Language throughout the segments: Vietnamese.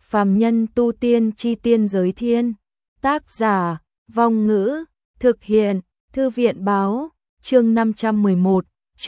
Phàm nhân tu tiên chi tiên giới thiên. Tác giả, Vong Ngữ, thực hiện, Thư viện báo, chương 511,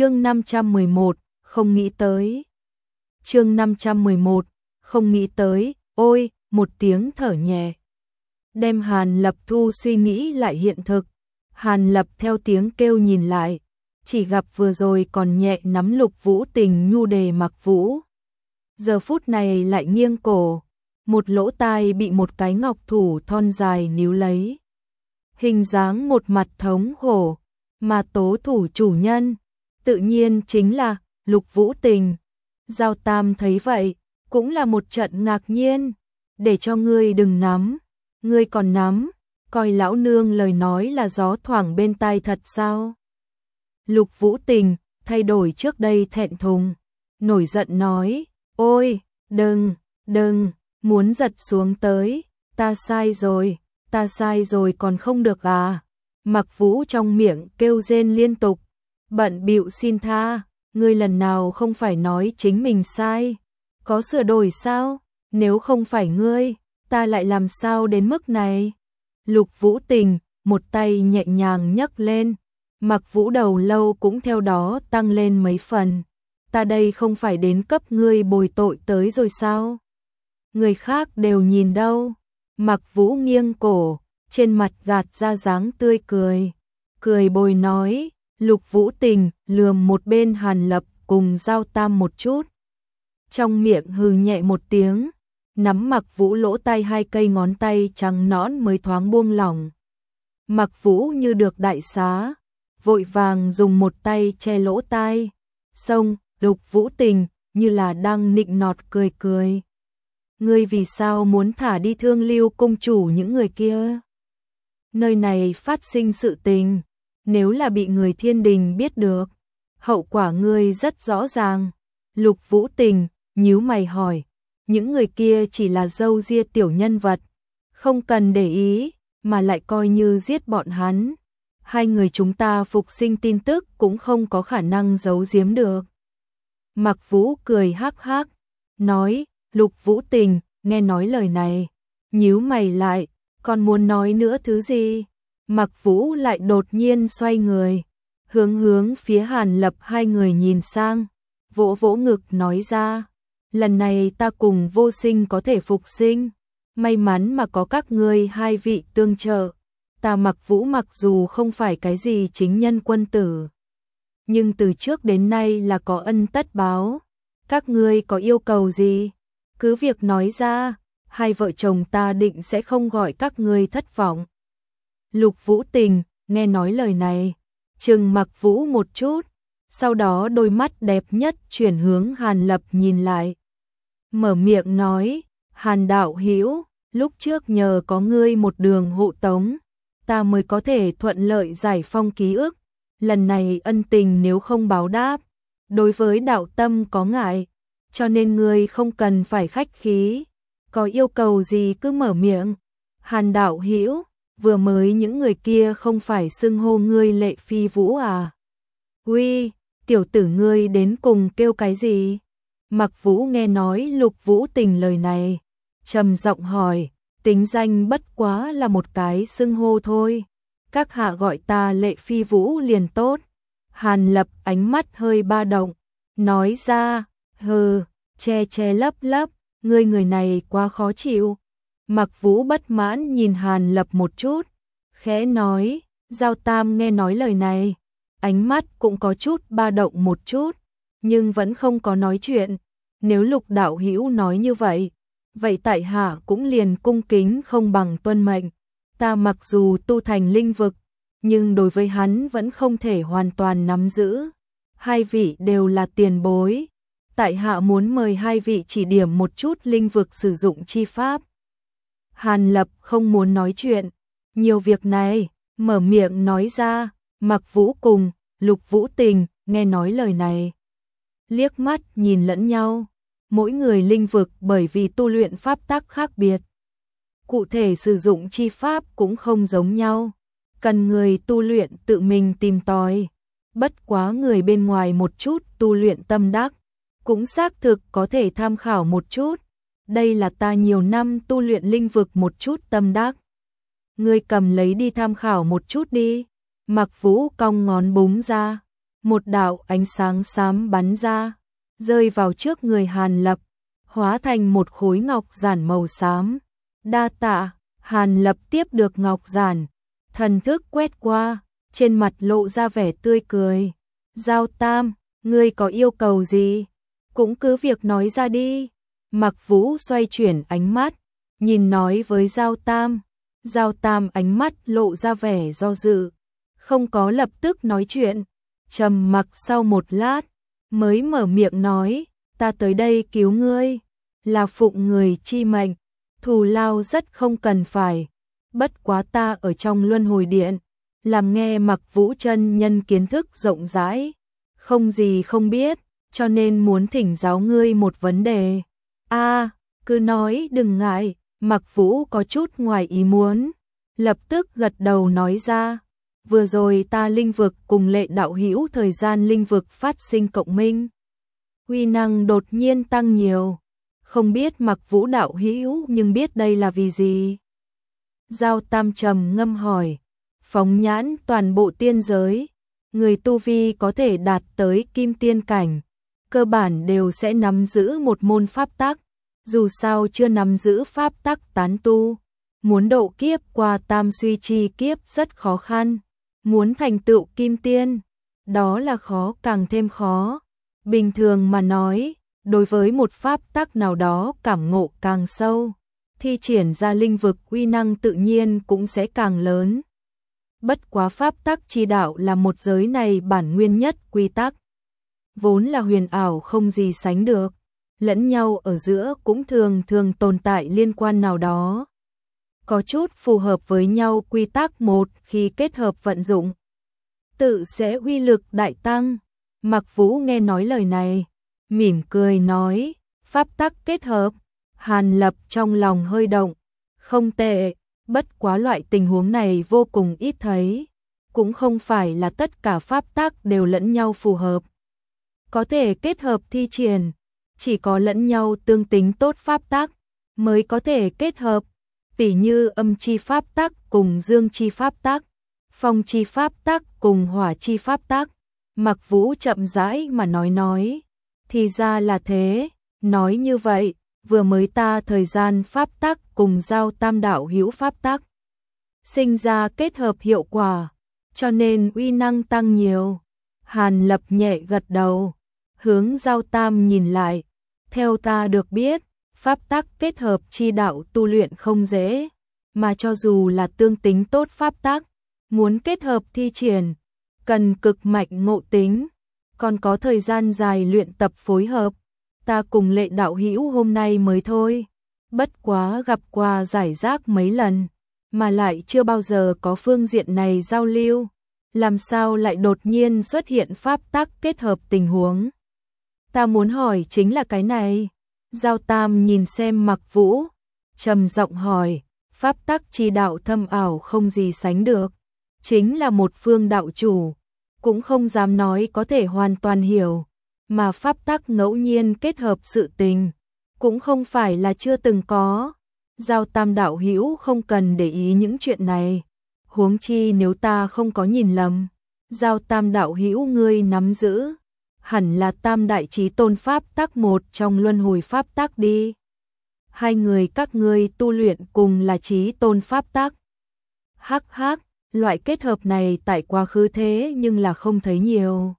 không nghĩ tới. Chương 511, không nghĩ tới, ôi, một tiếng thở nhẹ. Đem Hàn Lập thu suy nghĩ lại hiện thực. Hàn Lập theo tiếng kêu nhìn lại, chỉ gặp vừa rồi còn nhẹ nắm Lục Vũ Tình nhu đề mặc vũ. Giờ phút này lại nghiêng cổ, một lỗ tai bị một cái ngọc thủ thon dài níu lấy. Hình dáng một mặt thống khổ, mà tố thủ chủ nhân, tự nhiên chính là Lục Vũ Tình. Giao Tam thấy vậy, cũng là một trận ngạc nhiên, để cho ngươi đừng nắm, ngươi còn nắm, coi lão nương lời nói là gió thoảng bên tai thật sao? Lục Vũ Tình thay đổi trước đây thẹn thùng, nổi giận nói, ôi, đừng, muốn giật xuống tới, ta sai rồi còn không được à? Mặc Vũ trong miệng kêu rên liên tục, bận bịu xin tha, ngươi lần nào không phải nói chính mình sai, có sửa đổi sao? Nếu không phải ngươi, ta lại làm sao đến mức này? Lục Vũ Tình một tay nhẹ nhàng nhấc lên, Mặc Vũ đầu lâu cũng theo đó tăng lên mấy phần. Ta đây không phải đến cấp ngươi bồi tội tới rồi sao? Người khác đều nhìn đâu. Mặc Vũ nghiêng cổ, trên mặt gạt ra dáng tươi cười. Cười bồi nói, Lục Vũ Tình lườm một bên Hàn Lập cùng Giao Tam một chút. Trong miệng hừ nhẹ một tiếng, nắm Mặc Vũ lỗ tai hai cây ngón tay trắng nõn mới thoáng buông lỏng. Mặc Vũ như được đại xá, vội vàng dùng một tay che lỗ tai. Xong, Lục Vũ Tình như là đang nịnh nọt cười cười. Ngươi vì sao muốn thả đi Thương Lưu cung chủ những người kia? Nơi này phát sinh sự tình, nếu là bị người thiên đình biết được, hậu quả ngươi rất rõ ràng. Lục Vũ Tình nhíu mày hỏi, những người kia chỉ là dâu ria tiểu nhân vật, không cần để ý, mà lại coi như giết bọn hắn. Hai người chúng ta phục sinh tin tức cũng không có khả năng giấu giếm được. Mặc Vũ cười hắc hắc, nói, Lục Vũ Tình nghe nói lời này, nhíu mày lại, còn muốn nói nữa thứ gì? Mặc Vũ lại đột nhiên xoay người, hướng phía Hàn Lập hai người nhìn sang, vỗ vỗ ngực nói ra, lần này ta cùng Vô Sinh có thể phục sinh, may mắn mà có các ngươi hai vị tương trợ. Ta Mặc Vũ mặc dù không phải cái gì chính nhân quân tử, nhưng từ trước đến nay là có ân tất báo. Các ngươi có yêu cầu gì? Cứ việc nói ra, hai vợ chồng ta định sẽ không gọi các ngươi thất vọng. Lục Vũ Tình nghe nói lời này, trừng Mặc Vũ một chút, sau đó đôi mắt đẹp nhất chuyển hướng Hàn Lập nhìn lại. Mở miệng nói, Hàn đạo hữu, lúc trước nhờ có ngươi một đường hộ tống, ta mới có thể thuận lợi giải phong ký ức. Lần này ân tình nếu không báo đáp, đối với đạo tâm có ngại, cho nên ngươi không cần phải khách khí, có yêu cầu gì cứ mở miệng. Hàn đạo hữu, vừa mới những người kia không phải xưng hô ngươi Lệ Phi Vũ à? Uy, tiểu tử ngươi đến cùng kêu cái gì? Mặc Vũ nghe nói Lục Vũ Tình lời này, trầm giọng hỏi, tính danh bất quá là một cái xưng hô thôi, các hạ gọi ta Lệ Phi Vũ liền tốt. Hàn Lập ánh mắt hơi ba động, nói ra, hừ, che lấp, ngươi người này quá khó chịu. Mặc Vũ bất mãn nhìn Hàn Lập một chút, khẽ nói, Giao Tam nghe nói lời này, ánh mắt cũng có chút ba động một chút, nhưng vẫn không có nói chuyện. Nếu Lục đạo hữu nói như vậy, vậy tại hạ cũng liền cung kính không bằng tuân mệnh. Ta mặc dù tu thành linh vực, nhưng đối với hắn vẫn không thể hoàn toàn nắm giữ. Hai vị đều là tiền bối, tại hạ muốn mời hai vị chỉ điểm một chút linh vực sử dụng chi pháp. Hàn Lập không muốn nói chuyện, nhiều việc này, mở miệng nói ra. Mặc Vũ cùng Lục Vũ Tình nghe nói lời này, liếc mắt nhìn lẫn nhau. Mỗi người linh vực bởi vì tu luyện pháp tắc khác biệt, cụ thể sử dụng chi pháp cũng không giống nhau, cần người tu luyện tự mình tìm tòi. Bất quá người bên ngoài một chút tu luyện tâm đắc, cũng xác thực có thể tham khảo một chút. đây là ta nhiều năm tu luyện linh vực một chút tâm đắc. Ngươi cầm lấy đi tham khảo một chút đi. Mặc Vũ cong ngón búng ra, một đạo ánh sáng xám bắn ra, rơi vào trước người Hàn Lập, hóa thành một khối ngọc giản màu xám. Đa tạ. Hàn Lập tiếp được ngọc giản, thần thức quét qua, trên mặt lộ ra vẻ tươi cười. Giao Tam, ngươi có yêu cầu gì? Cũng cứ việc nói ra đi. Mặc Vũ xoay chuyển ánh mắt, nhìn nói với Giao Tam. Giao Tam ánh mắt lộ ra vẻ do dự, không có lập tức nói chuyện, trầm mặc sau một lát, mới mở miệng nói, ta tới đây cứu ngươi, là phụng người chi mệnh, thù lao rất không cần phải, bất quá ta ở trong luân hồi điện, làm nghe Mặc Vũ chân nhân kiến thức rộng rãi, không gì không biết, cho nên muốn thỉnh giáo ngươi một vấn đề. Cứ nói đừng ngại. Mặc Vũ có chút ngoài ý muốn, lập tức gật đầu nói ra, vừa rồi ta linh vực cùng Lệ đạo hữu thời gian linh vực phát sinh cộng minh, uy năng đột nhiên tăng nhiều, không biết Mặc Vũ đạo hữu nhưng biết đây là vì gì? Giao Tam trầm ngâm hỏi, phóng nhãn toàn bộ tiên giới, người tu vi có thể đạt tới kim tiên cảnh, cơ bản đều sẽ nắm giữ một môn pháp tắc. Dù sao chưa nắm giữ pháp tắc tán tu, muốn độ kiếp qua tam suy chi kiếp rất khó khăn, muốn thành tựu kim tiên, đó là khó càng thêm khó. Bình thường mà nói, đối với một pháp tắc nào đó cảm ngộ càng sâu, thi triển ra linh vực uy năng tự nhiên cũng sẽ càng lớn. Bất quá pháp tắc chi đạo là một giới này bản nguyên nhất quy tắc, vốn là huyền ảo không gì sánh được. Lẫn nhau ở giữa cũng thường tồn tại liên quan nào đó. Có chút phù hợp với nhau quy tắc một khi kết hợp vận dụng, tự sẽ uy lực đại tăng. Mặc Vũ nghe nói lời này, mỉm cười nói, pháp tắc kết hợp. Hàn Lập trong lòng hơi động, không tệ, bất quá loại tình huống này vô cùng ít thấy, cũng không phải là tất cả pháp tắc đều lẫn nhau phù hợp. Có thể kết hợp thi triển, chỉ có lẫn nhau tương tính tốt pháp tắc mới có thể kết hợp, tỉ như âm chi pháp tắc cùng dương chi pháp tắc, phong chi pháp tắc cùng hỏa chi pháp tắc. Mặc Vũ chậm rãi mà nói, thì ra là thế, nói như vậy, vừa mới ta thời gian pháp tắc cùng Giao Tam đạo hữu pháp tắc sinh ra kết hợp hiệu quả, cho nên uy năng tăng nhiều. Hàn Lập nhẹ gật đầu, hướng Giao Tam nhìn lại, theo ta được biết, pháp tắc kết hợp chi đạo tu luyện không dễ, mà cho dù là tương tính tốt pháp tắc, muốn kết hợp thi triển, cần cực mạnh ngộ tính, còn có thời gian dài luyện tập phối hợp. Ta cùng Lệ đạo hữu hôm nay mới thôi, bất quá gặp qua giải rác mấy lần, mà lại chưa bao giờ có phương diện này giao lưu, làm sao lại đột nhiên xuất hiện pháp tắc kết hợp tình huống. Ta muốn hỏi chính là cái này. Giao Tam nhìn xem Mặc Vũ, trầm giọng hỏi, pháp tắc chi đạo thâm ảo không gì sánh được, chính là một phương đạo chủ, cũng không dám nói có thể hoàn toàn hiểu, mà pháp tắc ngẫu nhiên kết hợp sự tình, cũng không phải là chưa từng có. Giao Tam đạo hữu không cần để ý những chuyện này, huống chi nếu ta không có nhìn lầm, Giao Tam đạo hữu ngươi nắm giữ hẳn là Tam đại chí tôn pháp tắc một trong luân hồi pháp tắc đi. Hai người các ngươi tu luyện cùng là chí tôn pháp tắc. Hắc hắc, loại kết hợp này tại quá khứ thế nhưng là không thấy nhiều.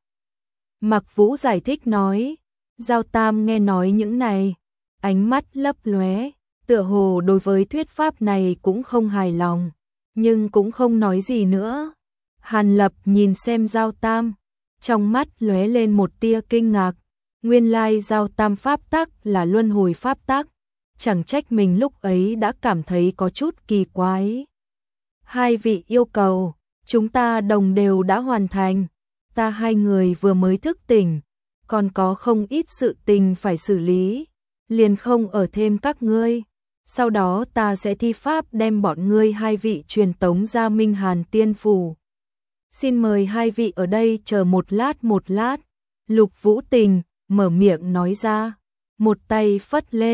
Mặc Vũ giải thích nói, Giao Tam nghe nói những này, ánh mắt lấp lóe, tựa hồ đối với thuyết pháp này cũng không hài lòng, nhưng cũng không nói gì nữa. Hàn Lập nhìn xem Giao Tam, trong mắt lóe lên một tia kinh ngạc, nguyên lai Giao Tam pháp tắc là luân hồi pháp tắc, chẳng trách mình lúc ấy đã cảm thấy có chút kỳ quái. Hai vị yêu cầu, chúng ta đồng đều đã hoàn thành, ta hai người vừa mới thức tỉnh, còn có không ít sự tình phải xử lý, liền không ở thêm các ngươi. Sau đó ta sẽ thi pháp đem bọn ngươi hai vị truyền tống ra Minh Hàn Tiên Phủ. Xin mời hai vị ở đây chờ một lát. Lục Vũ Tình mở miệng nói ra, một tay phất lên,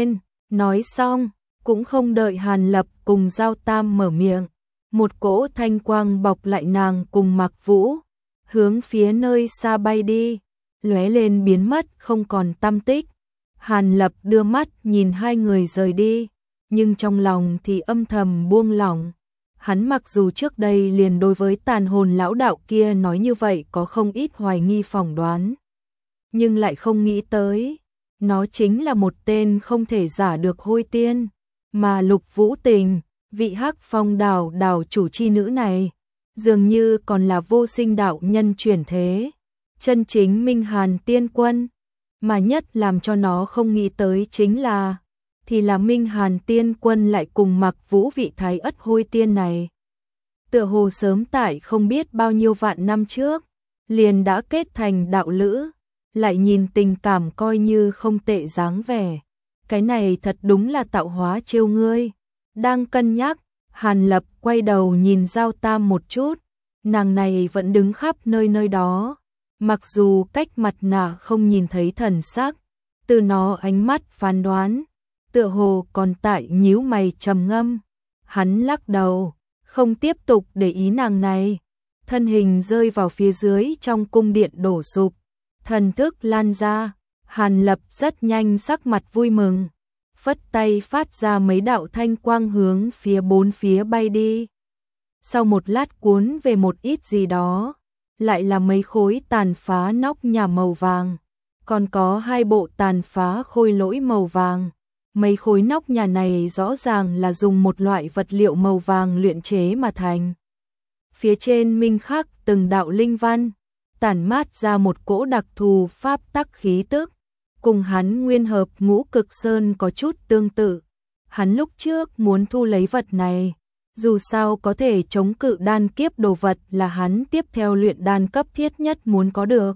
Nói xong, cũng không đợi Hàn Lập cùng Giao Tam mở miệng, một cỗ thanh quang bọc lại nàng cùng Mặc Vũ, hướng phía nơi xa bay đi, lóe lên biến mất không còn tăm tích. Hàn Lập đưa mắt nhìn hai người rời đi, nhưng trong lòng thì âm thầm buông lỏng. Hắn mặc dù trước đây liền đối với tàn hồn lão đạo kia nói như vậy có không ít hoài nghi phỏng đoán, nhưng lại không nghĩ tới, nó chính là một tên không thể giả được hôi tiên, mà Lục Vũ Tình, vị Hắc Phong đảo đảo chủ chi nữ này, dường như còn là vô sinh đạo nhân chuyển thế, chân chính Minh Hàn tiên quân, mà nhất làm cho nó không nghĩ tới chính là Minh Hàn tiên quân lại cùng Mặc Vũ vị thái ất hôi tiên này. Tựa hồ sớm tại không biết bao nhiêu vạn năm trước, liền đã kết thành đạo lữ, lại nhìn tình cảm coi như không tệ dáng vẻ. Cái này thật đúng là tạo hóa trêu ngươi. Đang cân nhắc, Hàn Lập quay đầu nhìn Giao Tam một chút, nàng này vẫn đứng khắp nơi nơi đó, mặc dù cách mặt nạ không nhìn thấy thần sắc, từ nó ánh mắt phán đoán, tựa hồ còn tại nhíu mày trầm ngâm. Hắn lắc đầu, không tiếp tục để ý nàng này, thân hình rơi vào phía dưới trong cung điện đổ sụp, thần thức lan ra. Hàn Lập rất nhanh sắc mặt vui mừng, phất tay phát ra mấy đạo thanh quang hướng phía bốn phía bay đi. Sau một lát cuốn về một ít gì đó, lại là mấy khối tàn phá nóc nhà màu vàng, còn có hai bộ tàn phá khôi lỗi màu vàng. Mấy khối nóc nhà này rõ ràng là dùng một loại vật liệu màu vàng luyện chế mà thành. Phía trên minh khắc từng đạo linh văn, tản mát ra một cỗ đặc thù pháp tắc khí tức, cùng hắn nguyên hợp ngũ cực sơn có chút tương tự. Hắn lúc trước muốn thu lấy vật này, dù sao có thể chống cự đan kiếp đồ vật là hắn tiếp theo luyện đan cấp thiết nhất muốn có được.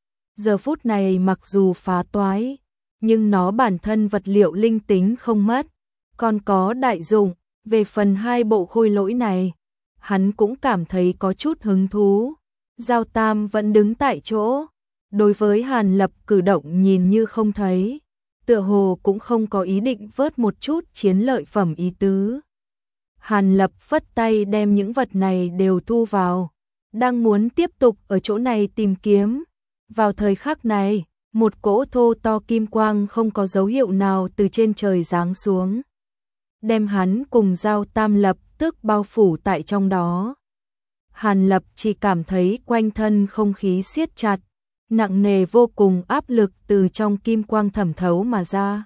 Giờ phút này mặc dù phá toái, nhưng nó bản thân vật liệu linh tính không mất, còn có đại dụng. Về phần hai bộ khôi lỗi này, hắn cũng cảm thấy có chút hứng thú. Giao Tam vẫn đứng tại chỗ, đối với Hàn Lập cử động nhìn như không thấy, tựa hồ cũng không có ý định vớt một chút chiến lợi phẩm ý tứ. Hàn Lập phất tay đem những vật này đều thu vào, đang muốn tiếp tục ở chỗ này tìm kiếm. Vào thời khắc này, một cỗ thô to kim quang không có dấu hiệu nào từ trên trời giáng xuống, đem hắn cùng Giao Tam lập tức bao phủ tại trong đó. Hàn Lập chỉ cảm thấy quanh thân không khí siết chặt, nặng nề vô cùng, áp lực từ trong kim quang thẩm thấu mà ra,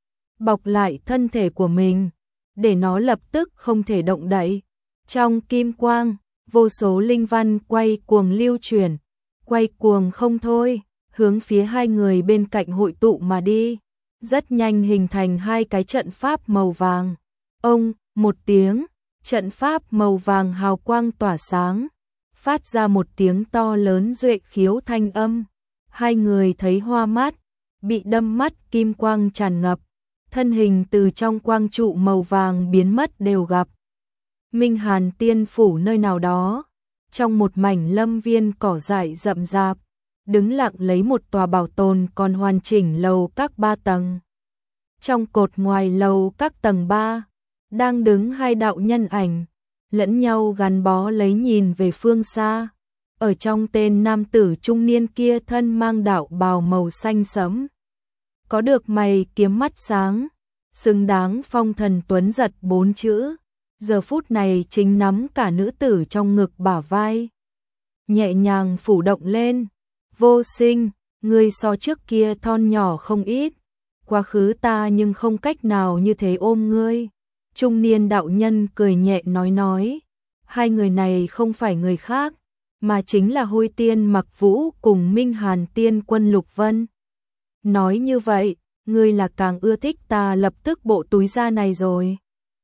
bọc lại thân thể của mình, để nó lập tức không thể động đậy. Trong kim quang, vô số linh văn quay cuồng lưu chuyển, quay cuồng không thôi, hướng phía hai người bên cạnh hội tụ mà đi, rất nhanh hình thành hai cái trận pháp màu vàng. Ông, một tiếng, trận pháp màu vàng hào quang tỏa sáng, phát ra một tiếng to lớn duệ khiếu thanh âm. Hai người thấy hoa mắt, bị đâm mắt kim quang tràn ngập, thân hình từ trong quang trụ màu vàng biến mất đều gặp. Minh Hàn tiên phủ nơi nào đó, trong một mảnh lâm viên cỏ dại rậm rạp, đứng lặng lấy một tòa bảo tồn còn hoàn chỉnh lầu các 3 tầng. Trong cột ngoài lầu các tầng 3, đang đứng hai đạo nhân ảnh, lẫn nhau gắn bó lấy nhìn về phương xa. Ở trong tên nam tử trung niên kia thân mang đạo bào màu xanh sẫm, có được mày kiếm mắt sáng, xứng đáng phong thần tuấn giật 4 chữ. Giờ phút này chính nắm cả nữ tử trong ngực bả vai, nhẹ nhàng phủ động lên. Vô Sinh, ngươi so trước kia thon nhỏ không ít, quá khứ ta nhưng không cách nào như thế ôm ngươi. Trung niên đạo nhân cười nhẹ nói, hai người này không phải người khác, mà chính là hôi tiên Mặc Vũ cùng Minh Hàn tiên quân Lục Vân. Nói như vậy, ngươi là càng ưa thích ta lập tức bộ túi da này rồi.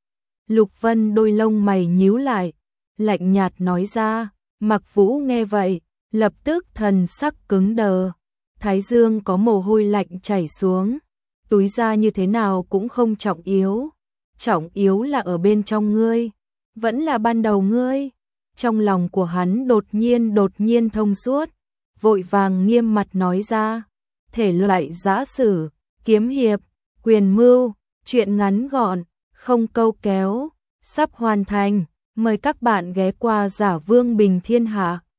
Lục Vân đôi lông mày nhíu lại, lạnh nhạt nói ra. Mặc Vũ nghe vậy, lập tức thần sắc cứng đờ, thái dương có mồ hôi lạnh chảy xuống. Túi da như thế nào cũng không trọng yếu là ở bên trong ngươi, vẫn là ban đầu ngươi. Trong lòng của hắn đột nhiên thông suốt, vội vàng nghiêm mặt nói ra, thể loại giã sử, kiếm hiệp, quyền mưu, Chuyện ngắn gọn, không câu kéo, sắp hoàn thành. Mời các bạn ghé qua Giả Vương Bình Thiên Hạ.